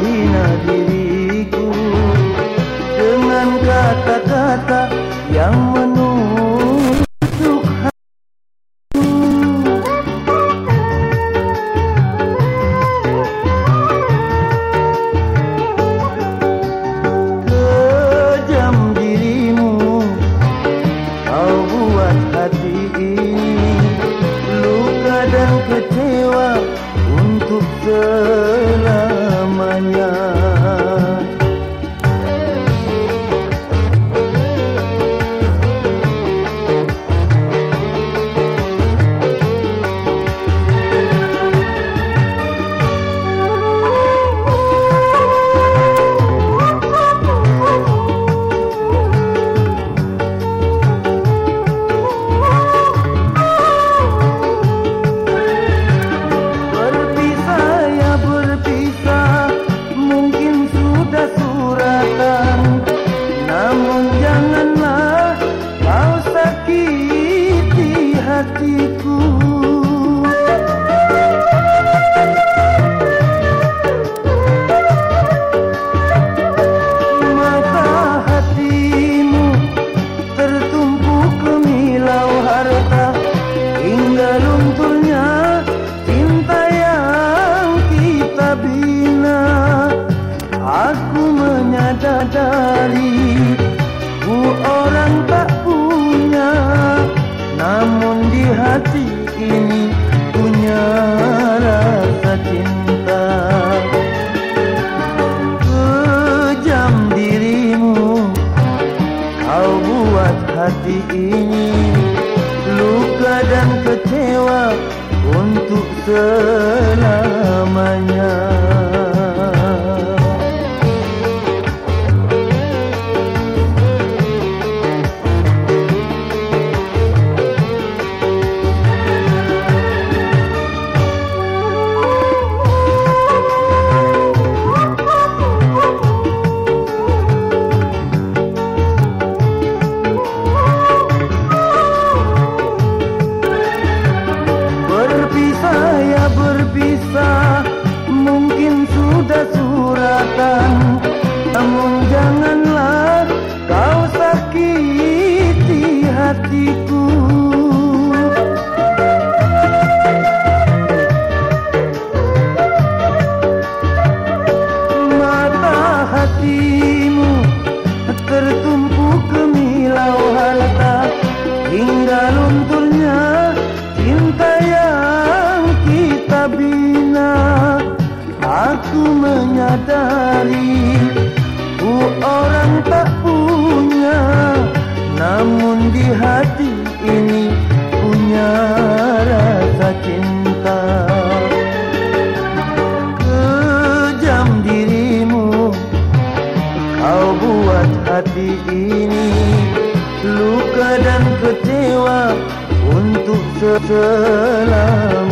hina diriku dengan kata-kata yang menusuk hatiku. Kejam dirimu, kau buat hati ini luka dan kecewa untuk selamanya. Namun janganlah kau sakiti hatiku. Mata hatimu tertumpuk kemilau harta hingga lunturnya cinta yang kita bina. Aku menyadari ku orang tak punya, namun di hati ini punya rasa cinta. Kejam dirimu, kau buat hati ini luka dan kecewa untuk selamanya. Berpisah mungkin sudah suratan, namun janganlah kau sakiti hatiku. Mata hatimu tertumpuk kemilau harta hingga lunturnya cinta yang kita bina. Aku menyadari ku orang tak punya, namun di hati ini punya rasa cinta. Kejam dirimu, kau buat hati ini luka dan kecewa untuk selamanya.